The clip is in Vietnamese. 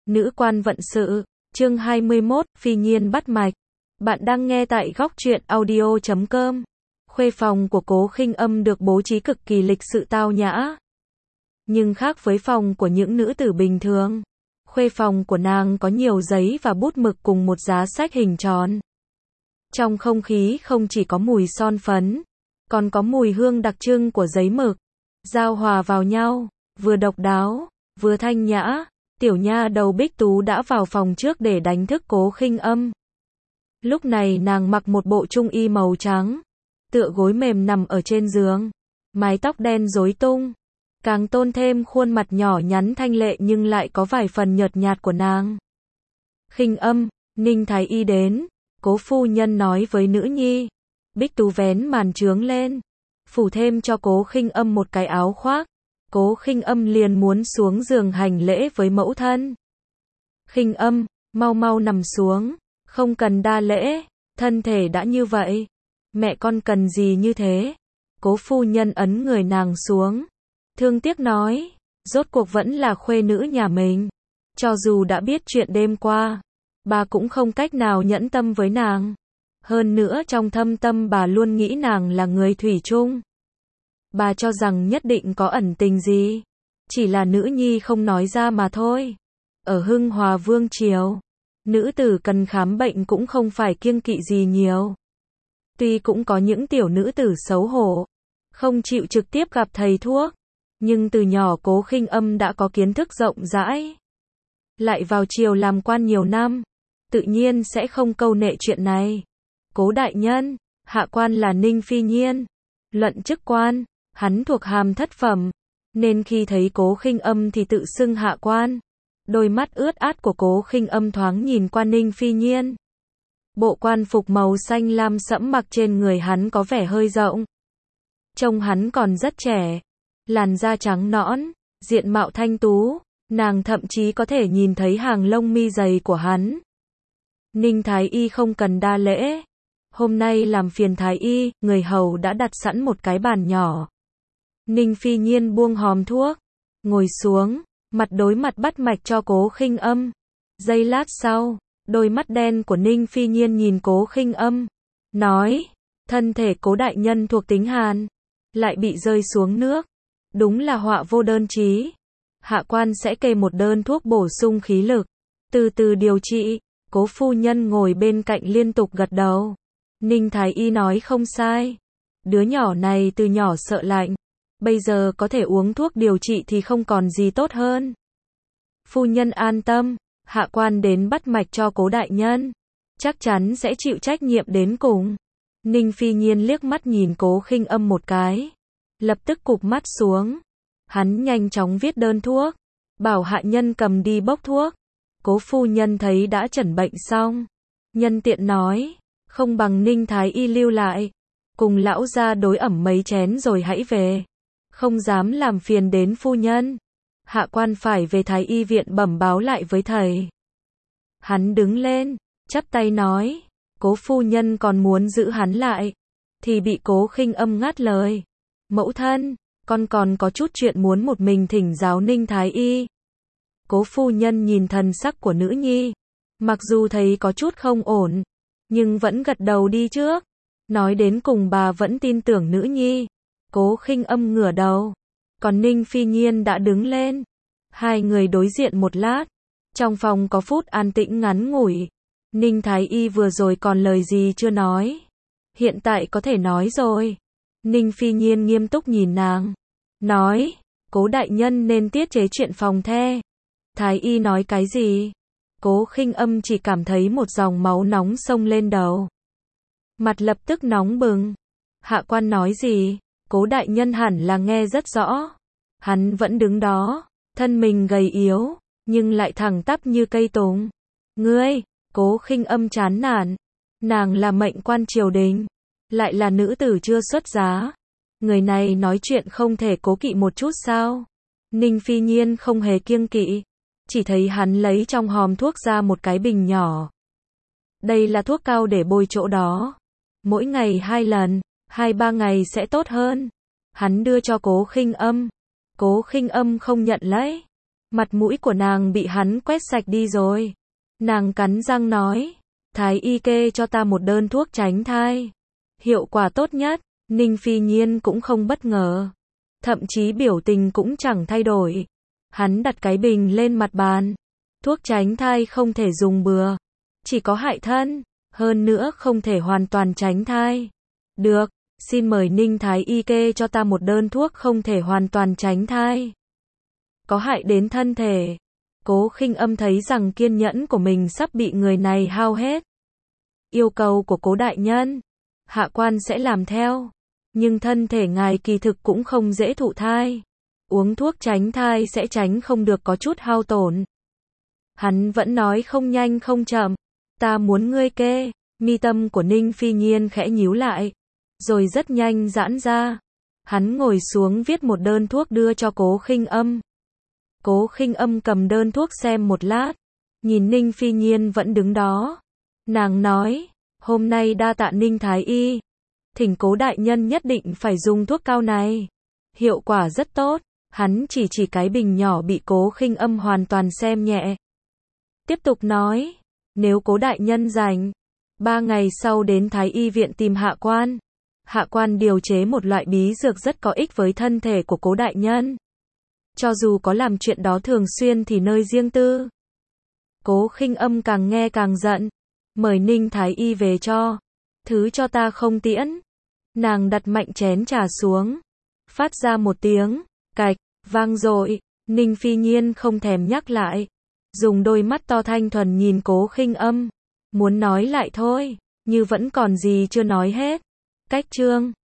Nữ quan vận sự, chương 21, phi nhiên bắt mạch. Bạn đang nghe tại góc truyện audio.com. Khuê phòng của Cố Khinh Âm được bố trí cực kỳ lịch sự tao nhã. Nhưng khác với phòng của những nữ tử bình thường, khuê phòng của nàng có nhiều giấy và bút mực cùng một giá sách hình tròn. Trong không khí không chỉ có mùi son phấn, còn có mùi hương đặc trưng của giấy mực, giao hòa vào nhau, vừa độc đáo, vừa thanh nhã. Tiểu nha đầu Bích Tú đã vào phòng trước để đánh thức Cố Khinh Âm. Lúc này nàng mặc một bộ trung y màu trắng, tựa gối mềm nằm ở trên giường, mái tóc đen rối tung, càng tôn thêm khuôn mặt nhỏ nhắn thanh lệ nhưng lại có vài phần nhợt nhạt của nàng. Khinh Âm, Ninh Thái Y đến, Cố phu nhân nói với nữ nhi. Bích Tú vén màn trướng lên, phủ thêm cho Cố Khinh Âm một cái áo khoác. Cố Khinh Âm liền muốn xuống giường hành lễ với mẫu thân. Khinh Âm, mau mau nằm xuống, không cần đa lễ, thân thể đã như vậy, mẹ con cần gì như thế? Cố phu nhân ấn người nàng xuống, thương tiếc nói, rốt cuộc vẫn là khuê nữ nhà mình, cho dù đã biết chuyện đêm qua, bà cũng không cách nào nhẫn tâm với nàng. Hơn nữa trong thâm tâm bà luôn nghĩ nàng là người thủy chung. Bà cho rằng nhất định có ẩn tình gì, chỉ là nữ nhi không nói ra mà thôi. Ở Hưng Hòa Vương triều, nữ tử cần khám bệnh cũng không phải kiêng kỵ gì nhiều. Tuy cũng có những tiểu nữ tử xấu hổ, không chịu trực tiếp gặp thầy thuốc, nhưng từ nhỏ Cố Khinh Âm đã có kiến thức rộng rãi. Lại vào triều làm quan nhiều năm, tự nhiên sẽ không câu nệ chuyện này. Cố đại nhân, hạ quan là Ninh Phi Nhiên, luận chức quan, hắn thuộc hàm thất phẩm, nên khi thấy Cố Khinh Âm thì tự xưng hạ quan. Đôi mắt ướt át của Cố Khinh Âm thoáng nhìn qua Ninh Phi Nhiên. Bộ quan phục màu xanh lam sẫm mặc trên người hắn có vẻ hơi rộng. Trông hắn còn rất trẻ, làn da trắng nõn, diện mạo thanh tú, nàng thậm chí có thể nhìn thấy hàng lông mi dày của hắn. Ninh Thái Y không cần đa lễ. Hôm nay làm phiền Thái Y, người hầu đã đặt sẵn một cái bàn nhỏ. Ninh Phi Nhiên buông hòm thuốc, ngồi xuống, mặt đối mặt bắt mạch cho Cố Khinh Âm. Giây lát sau, đôi mắt đen của Ninh Phi Nhiên nhìn Cố Khinh Âm, nói, thân thể Cố đại nhân thuộc tính hàn, lại bị rơi xuống nước, đúng là họa vô đơn chí. Hạ quan sẽ kê một đơn thuốc bổ sung khí lực, từ từ điều trị. Cố phu nhân ngồi bên cạnh liên tục gật đầu. Ninh Thái Y nói không sai, đứa nhỏ này từ nhỏ sợ lạnh, bây giờ có thể uống thuốc điều trị thì không còn gì tốt hơn. Phu nhân an tâm, hạ quan đến bắt mạch cho Cố đại nhân, chắc chắn sẽ chịu trách nhiệm đến cùng. Ninh Phi Nhiên liếc mắt nhìn Cố Khinh Âm một cái, lập tức cụp mắt xuống. Hắn nhanh chóng viết đơn thuốc, bảo hạ nhân cầm đi bốc thuốc. Cố phu nhân thấy đã chẩn bệnh xong, nhân tiện nói, không bằng Ninh Thái Y lưu lại, cùng lão gia đối ẩm mấy chén rồi hãy về. Không dám làm phiền đến phu nhân, hạ quan phải về Thái Y viện bẩm báo lại với thầy. Hắn đứng lên, chắp tay nói, Cố phu nhân còn muốn giữ hắn lại, thì bị Cố Khinh Âm ngắt lời. Mẫu thân, con còn có chút chuyện muốn một mình thỉnh giáo Ninh Thái Y. Cố phu nhân nhìn thần sắc của nữ nhi, mặc dù thấy có chút không ổn, nhưng vẫn gật đầu đi trước. Nói đến cùng bà vẫn tin tưởng nữ nhi. Cố Khinh Âm ngửa đầu, còn Ninh Phi Nhiên đã đứng lên. Hai người đối diện một lát, trong phòng có phút an tĩnh ngắn ngủi. Ninh Thái Y vừa rồi còn lời gì chưa nói, hiện tại có thể nói rồi. Ninh Phi Nhiên nghiêm túc nhìn nàng, nói, Cố đại nhân nên tiết chế chuyện phòng the. Thái Y nói cái gì? Cố Khinh Âm chỉ cảm thấy một dòng máu nóng xông lên đầu, mặt lập tức nóng bừng. Hạ quan nói gì? Cố đại nhân hẳn là nghe rất rõ. Hắn vẫn đứng đó, thân mình gầy yếu, nhưng lại thẳng tắp như cây tùng. Ngươi, Cố Khinh Âm chán nản. Nàng là mệnh quan triều đình, lại là nữ tử chưa xuất giá. Người này nói chuyện không thể cố kỵ một chút sao? Ninh Phi Nhiên không hề kiêng kỵ, chỉ thấy hắn lấy trong hòm thuốc ra một cái bình nhỏ. Đây là thuốc cao để bôi chỗ đó. Mỗi ngày 2 lần, 2-3 ngày sẽ tốt hơn. Hắn đưa cho Cố Khinh Âm. Cố Khinh Âm không nhận lấy. Mặt mũi của nàng bị hắn quét sạch đi rồi. Nàng cắn răng nói, thái y kê cho ta một đơn thuốc tránh thai. Hiệu quả tốt nhất. Ninh Phi Nhiên cũng không bất ngờ. Thậm chí biểu tình cũng chẳng thay đổi. Hắn đặt cái bình lên mặt bàn. Thuốc tránh thai không thể dùng bừa. Chỉ có hại thân. Hơn nữa không thể hoàn toàn tránh thai. Được, xin mời Ninh thái y kê cho ta một đơn thuốc không thể hoàn toàn tránh thai. Có hại đến thân thể. Cố Khinh Âm thấy rằng kiên nhẫn của mình sắp bị người này hao hết. Yêu cầu của Cố đại nhân, hạ quan sẽ làm theo. Nhưng thân thể ngài kỳ thực cũng không dễ thụ thai. Uống thuốc tránh thai sẽ tránh không được có chút hao tổn. Hắn vẫn nói không nhanh không chậm. Ta muốn ngươi kê. Mi tâm của Ninh Phi Nhiên khẽ nhíu lại. Rồi rất nhanh giãn ra. Hắn ngồi xuống viết một đơn thuốc đưa cho Cố Khinh Âm. Cố Khinh Âm cầm đơn thuốc xem một lát. Nhìn Ninh Phi Nhiên vẫn đứng đó. Nàng nói, hôm nay đa tạ Ninh thái y. Thỉnh Cố đại nhân nhất định phải dùng thuốc cao này. Hiệu quả rất tốt. Hắn chỉ cái bình nhỏ bị Cố Khinh Âm hoàn toàn xem nhẹ. Tiếp tục nói, nếu Cố đại nhân rảnh, 3 ngày sau đến Thái y viện tìm hạ quan. Hạ quan điều chế một loại bí dược rất có ích với thân thể của Cố đại nhân. Cho dù có làm chuyện đó thường xuyên thì nơi riêng tư. Cố Khinh Âm càng nghe càng giận. Mời Ninh thái y về cho. Thứ cho ta không tiễn. Nàng đặt mạnh chén trà xuống. Phát ra một tiếng cạch vang dội. Ninh Phi Nhiên không thèm nhắc lại. Dùng đôi mắt to thanh thuần nhìn Cố Khinh Âm. Muốn nói lại thôi. Như vẫn còn gì chưa nói hết. Cách chương